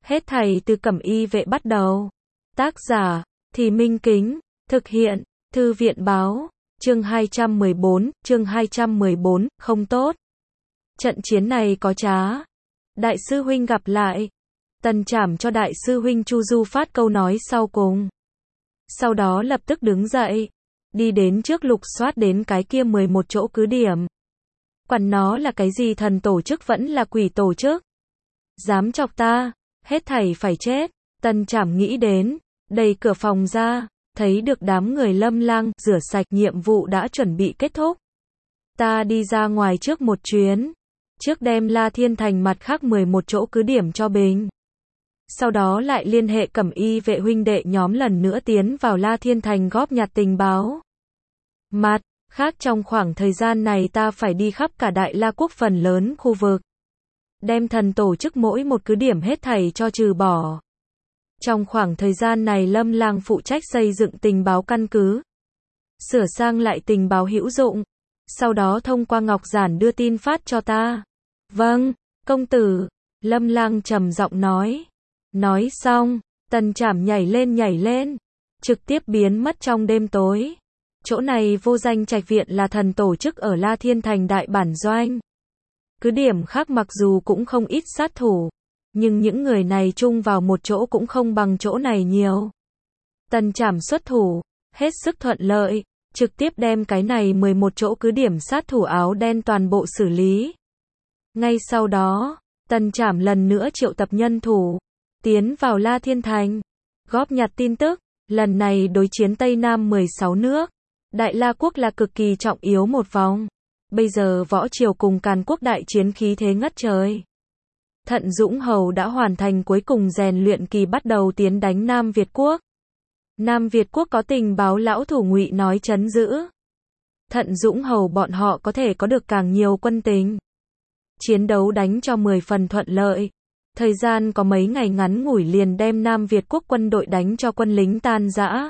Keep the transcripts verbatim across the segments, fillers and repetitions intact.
Hết thảy từ Cẩm Y vệ bắt đầu. Tác giả, Thì Minh Kính, thực hiện, Thư viện báo, chương hai trăm mười bốn, chương hai trăm mười bốn, không tốt. Trận chiến này có trá. Đại sư huynh gặp lại. Tần Trảm cho đại sư huynh Chu Du phát câu nói sau cùng. Sau đó lập tức đứng dậy, đi đến trước lục soát đến cái kia mười một chỗ cứ điểm. Quản nó là cái gì thần tổ chức vẫn là quỷ tổ chức. Dám chọc ta, hết thảy phải chết. Tần Trảm nghĩ đến, đẩy cửa phòng ra, thấy được đám người Lâm Lang, rửa sạch, nhiệm vụ đã chuẩn bị kết thúc. Ta đi ra ngoài trước một chuyến, trước đem La Thiên Thành mặt khác mười một chỗ cứ điểm cho bình. Sau đó lại liên hệ Cẩm Y vệ huynh đệ nhóm lần nữa tiến vào La Thiên Thành góp nhặt tình báo. Mặt khác trong khoảng thời gian này ta phải đi khắp cả Đại La Quốc phần lớn khu vực. Đem thần tổ chức mỗi một cứ điểm hết thảy cho trừ bỏ. Trong khoảng thời gian này Lâm Lang phụ trách xây dựng tình báo căn cứ. Sửa sang lại tình báo hữu dụng. Sau đó thông qua Ngọc Giản đưa tin phát cho ta. Vâng, công tử. Lâm Lang trầm giọng nói. Nói xong, Tần Trảm nhảy lên nhảy lên. Trực tiếp biến mất trong đêm tối. Chỗ này vô danh trạch viện là thần tổ chức ở La Thiên Thành đại bản doanh. Cứ điểm khác mặc dù cũng không ít sát thủ. Nhưng những người này chung vào một chỗ cũng không bằng chỗ này nhiều. Tần Trảm xuất thủ, hết sức thuận lợi, trực tiếp đem cái này mười một chỗ cứ điểm sát thủ áo đen toàn bộ xử lý. Ngay sau đó, Tần Trảm lần nữa triệu tập nhân thủ, tiến vào La Thiên Thành, góp nhặt tin tức, lần này đối chiến Tây Nam mười sáu nước. Đại La Quốc là cực kỳ trọng yếu một vòng. Bây giờ võ triều cùng Càn Quốc đại chiến khí thế ngất trời. Thận Dũng Hầu đã hoàn thành cuối cùng rèn luyện kỳ bắt đầu tiến đánh Nam Việt Quốc. Nam Việt Quốc có tình báo lão thủ Ngụy nói trấn giữ. Thận Dũng Hầu bọn họ có thể có được càng nhiều quân tình. Chiến đấu đánh cho mười phần thuận lợi. Thời gian có mấy ngày ngắn ngủi liền đem Nam Việt Quốc quân đội đánh cho quân lính tan rã.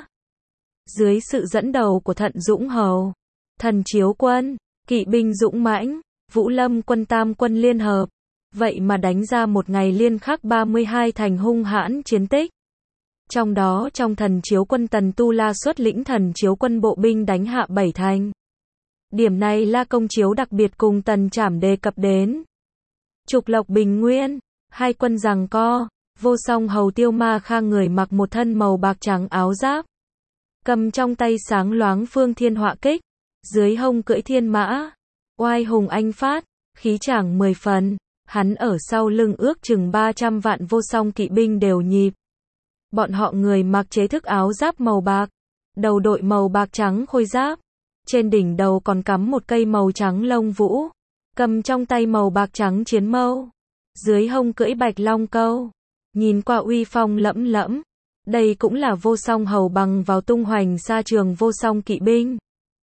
Dưới sự dẫn đầu của Thận Dũng Hầu, Thần Chiếu quân, kỵ binh dũng mãnh, Vũ Lâm quân tam quân liên hợp. Vậy mà đánh ra một ngày liên khắc ba mươi hai thành hung hãn chiến tích. Trong đó trong Thần Chiếu quân Tần Tu La xuất lĩnh Thần Chiếu quân bộ binh đánh hạ bảy thành. Điểm này La Công Chiếu đặc biệt cùng Tần Trảm đề cập đến. Trục Lộc Bình Nguyên, hai quân giằng co, Vô Song Hầu Tiêu Ma Khang người mặc một thân màu bạc trắng áo giáp. Cầm trong tay sáng loáng phương thiên họa kích, dưới hông cưỡi thiên mã, oai hùng anh phát, khí chàng mười phần. Hắn ở sau lưng ước chừng ba trăm vạn Vô Song kỵ binh đều nhịp. Bọn họ người mặc chế thức áo giáp màu bạc, đầu đội màu bạc trắng khôi giáp, trên đỉnh đầu còn cắm một cây màu trắng lông vũ, cầm trong tay màu bạc trắng chiến mâu, dưới hông cưỡi bạch long câu, nhìn qua uy phong lẫm lẫm. Đây cũng là Vô Song Hầu bằng vào tung hoành xa trường Vô Song kỵ binh.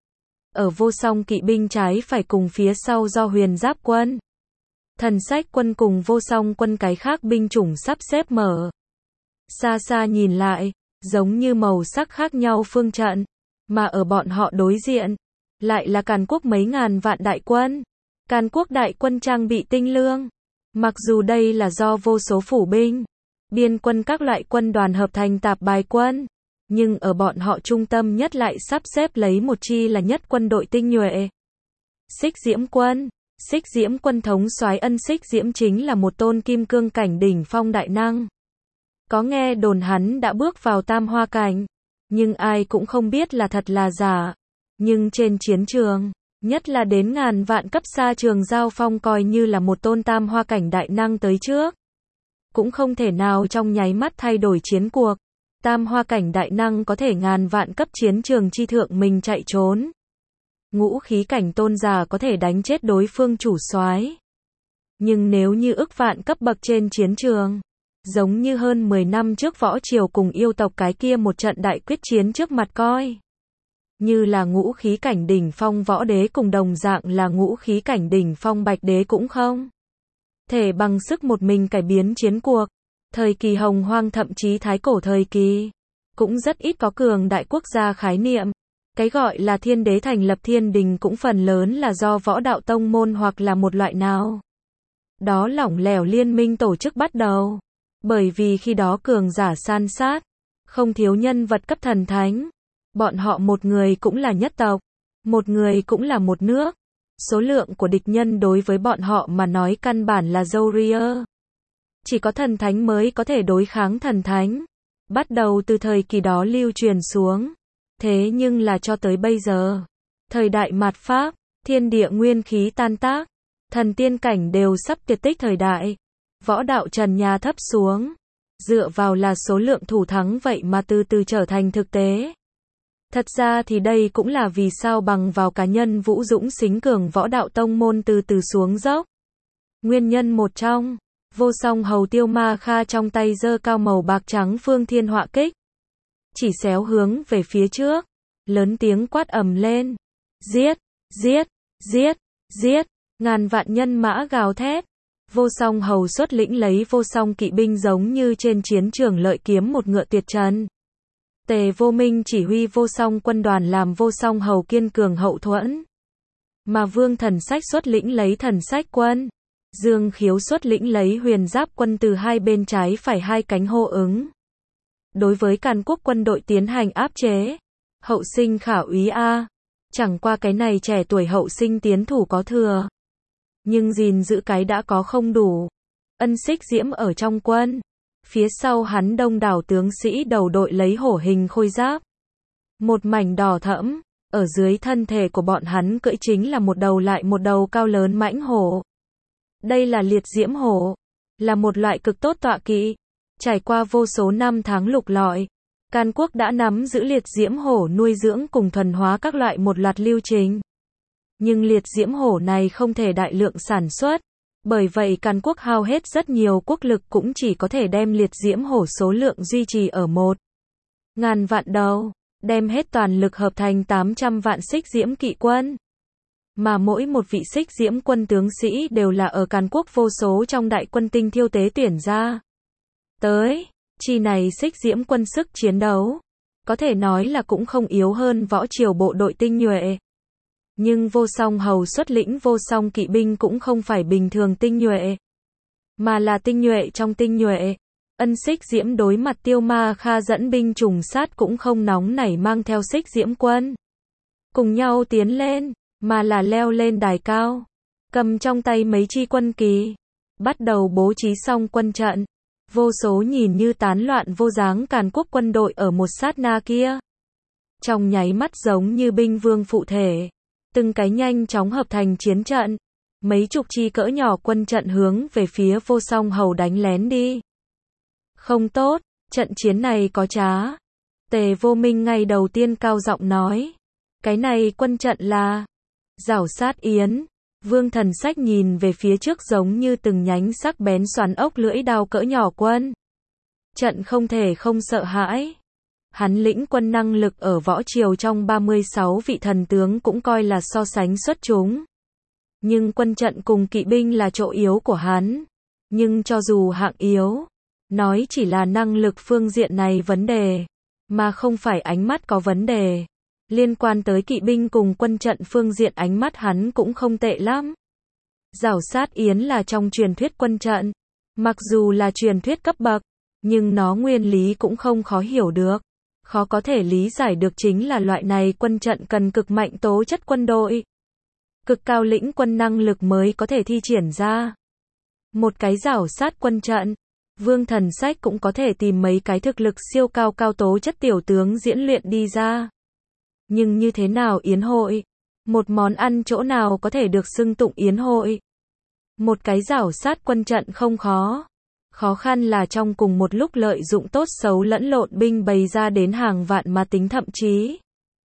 Ở Vô Song kỵ binh trái phải cùng phía sau do Huyền Giáp quân, Thần Sách quân cùng Vô Song quân cái khác binh chủng sắp xếp mở. Xa xa nhìn lại, giống như màu sắc khác nhau phương trận, mà ở bọn họ đối diện, lại là Càn Quốc mấy ngàn vạn đại quân. Càn Quốc đại quân trang bị tinh lương. Mặc dù đây là do vô số phủ binh, biên quân các loại quân đoàn hợp thành tạp bài quân, nhưng ở bọn họ trung tâm nhất lại sắp xếp lấy một chi là nhất quân đội tinh nhuệ. Xích Diễm quân. Xích Diễm quân thống soái Ân Xích Diễm chính là một tôn kim cương cảnh đỉnh phong đại năng. Có nghe đồn hắn đã bước vào tam hoa cảnh, nhưng ai cũng không biết là thật là giả. Nhưng trên chiến trường, nhất là đến ngàn vạn cấp xa trường giao phong coi như là một tôn tam hoa cảnh đại năng tới trước. Cũng không thể nào trong nháy mắt thay đổi chiến cuộc. Tam hoa cảnh đại năng có thể ngàn vạn cấp chiến trường chi thượng mình chạy trốn. Ngũ khí cảnh tôn giả có thể đánh chết đối phương chủ soái. Nhưng nếu như ức vạn cấp bậc trên chiến trường, giống như hơn mười năm trước võ triều cùng yêu tộc cái kia một trận đại quyết chiến trước mặt coi. Như là ngũ khí cảnh đỉnh phong võ đế cùng đồng dạng là ngũ khí cảnh đỉnh phong bạch đế cũng không thể bằng sức một mình cải biến chiến cuộc. Thời kỳ hồng hoang thậm chí thái cổ thời kỳ, cũng rất ít có cường đại quốc gia khái niệm. Cái gọi là thiên đế thành lập thiên đình cũng phần lớn là do võ đạo tông môn hoặc là một loại nào đó lỏng lẻo liên minh tổ chức bắt đầu. Bởi vì khi đó cường giả san sát, không thiếu nhân vật cấp thần thánh. Bọn họ một người cũng là nhất tộc, một người cũng là một nước. Số lượng của địch nhân đối với bọn họ mà nói căn bản là râu ria. Chỉ có thần thánh mới có thể đối kháng thần thánh. Bắt đầu từ thời kỳ đó lưu truyền xuống. Thế nhưng là cho tới bây giờ, thời đại mạt Pháp, thiên địa nguyên khí tan tác, thần tiên cảnh đều sắp tuyệt tích thời đại. Võ đạo trần nhà thấp xuống. Dựa vào là số lượng thủ thắng vậy mà từ từ trở thành thực tế. Thật ra thì đây cũng là vì sao bằng vào cá nhân Vũ Dũng xính cường võ đạo tông môn từ từ xuống dốc. Nguyên nhân một trong, vô song hầu Tiêu Ma Kha trong tay giơ cao màu bạc trắng phương thiên họa kích. Chỉ xéo hướng về phía trước, lớn tiếng quát ầm lên. Giết, giết, giết, giết, ngàn vạn nhân mã gào thét. Vô song hầu xuất lĩnh lấy vô song kỵ binh giống như trên chiến trường lợi kiếm một ngựa tuyệt trần. Tề Vô Minh chỉ huy vô song quân đoàn làm vô song hầu kiên cường hậu thuẫn. Mà Vương Thần Sách xuất lĩnh lấy thần sách quân. Dương Khiếu xuất lĩnh lấy huyền giáp quân từ hai bên trái phải hai cánh hô ứng. Đối với Càn Quốc quân đội tiến hành áp chế. Hậu sinh khả úy A. Chẳng qua cái này trẻ tuổi hậu sinh tiến thủ có thừa. Nhưng gìn giữ cái đã có không đủ. Ân Xích Diễm ở trong quân. Phía sau hắn đông đảo tướng sĩ đầu đội lấy hổ hình khôi giáp. Một mảnh đỏ thẫm, ở dưới thân thể của bọn hắn cưỡi chính là một đầu lại một đầu cao lớn mãnh hổ. Đây là liệt diễm hổ, là một loại cực tốt tọa kỵ. Trải qua vô số năm tháng lục lọi, Càn Quốc đã nắm giữ liệt diễm hổ nuôi dưỡng cùng thuần hóa các loại một loạt lưu trình. Nhưng liệt diễm hổ này không thể đại lượng sản xuất. Bởi vậy Càn Quốc hao hết rất nhiều quốc lực cũng chỉ có thể đem liệt diễm hổ số lượng duy trì ở một ngàn vạn đầu, đem hết toàn lực hợp thành tám trăm vạn xích diễm kỵ quân. Mà mỗi một vị xích diễm quân tướng sĩ đều là ở Càn Quốc vô số trong đại quân tinh thiêu tế tuyển ra. Tới, chi này xích diễm quân sức chiến đấu, có thể nói là cũng không yếu hơn võ triều bộ đội tinh nhuệ. Nhưng vô song hầu xuất lĩnh vô song kỵ binh cũng không phải bình thường tinh nhuệ, mà là tinh nhuệ trong tinh nhuệ. Ân Xích Diễm đối mặt Tiêu Ma Kha dẫn binh trùng sát cũng không nóng nảy mang theo xích diễm quân. Cùng nhau tiến lên, mà là leo lên đài cao. Cầm trong tay mấy chi quân kỳ. Bắt đầu bố trí xong quân trận. Vô số nhìn như tán loạn vô dáng Càn Quốc quân đội ở một sát na kia. Trong nháy mắt giống như binh vương phụ thể. Từng cái nhanh chóng hợp thành chiến trận. Mấy chục chi cỡ nhỏ quân trận hướng về phía vô song hầu đánh lén đi. Không tốt, trận chiến này có trá. Tề Vô Minh ngay đầu tiên cao giọng nói. Cái này quân trận là Giảo Sát Yến. Vương Thần Sách nhìn về phía trước giống như từng nhánh sắc bén xoắn ốc lưỡi đao cỡ nhỏ quân. Trận không thể không sợ hãi. Hắn lĩnh quân năng lực ở võ triều trong ba mươi sáu vị thần tướng cũng coi là so sánh xuất chúng. Nhưng quân trận cùng kỵ binh là chỗ yếu của hắn. Nhưng cho dù hạng yếu, nói chỉ là năng lực phương diện này vấn đề, mà không phải ánh mắt có vấn đề. Liên quan tới kỵ binh cùng quân trận phương diện ánh mắt hắn cũng không tệ lắm. Giảo Sát Yến là trong truyền thuyết quân trận. Mặc dù là truyền thuyết cấp bậc, nhưng nó nguyên lý cũng không khó hiểu được. Khó có thể lý giải được chính là loại này quân trận cần cực mạnh tố chất quân đội. Cực cao lĩnh quân năng lực mới có thể thi triển ra. Một cái giảo sát quân trận, Vương Thần Sách cũng có thể tìm mấy cái thực lực siêu cao cao tố chất tiểu tướng diễn luyện đi ra. Nhưng như thế nào yến hội? Một món ăn chỗ nào có thể được xưng tụng yến hội? Một cái giảo sát quân trận không khó. Khó khăn là trong cùng một lúc lợi dụng tốt xấu lẫn lộn binh bày ra đến hàng vạn mà tính thậm chí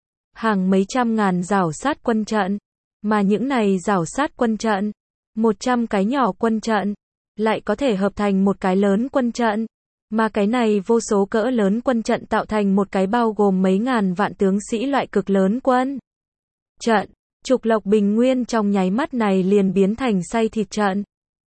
hàng mấy trăm ngàn giảo sát quân trận. Mà những này giảo sát quân trận, một trăm cái nhỏ quân trận, lại có thể hợp thành một cái lớn quân trận. Mà cái này vô số cỡ lớn quân trận tạo thành một cái bao gồm mấy ngàn vạn tướng sĩ loại cực lớn quân trận. Trục Lộc Bình Nguyên trong nháy mắt này liền biến thành xay thịt trận.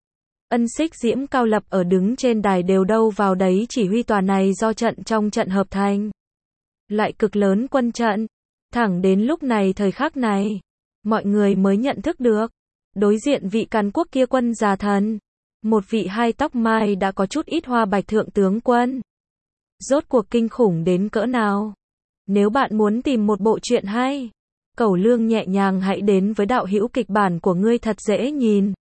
Ân Xích Diễm cao lập ở đứng trên đài đều đâu vào đấy chỉ huy tòa này do trận trong trận hợp thành. Loại cực lớn quân trận. Thẳng đến lúc này thời khắc này, mọi người mới nhận thức được. Đối diện vị Càn Quốc kia quân già thần. Một vị hai tóc mai đã có chút ít hoa bạch thượng tướng quân. Rốt cuộc kinh khủng đến cỡ nào? Nếu bạn muốn tìm một bộ truyện hay, Cẩu Lương nhẹ nhàng hãy đến với đạo hữu kịch bản của ngươi thật dễ nhìn.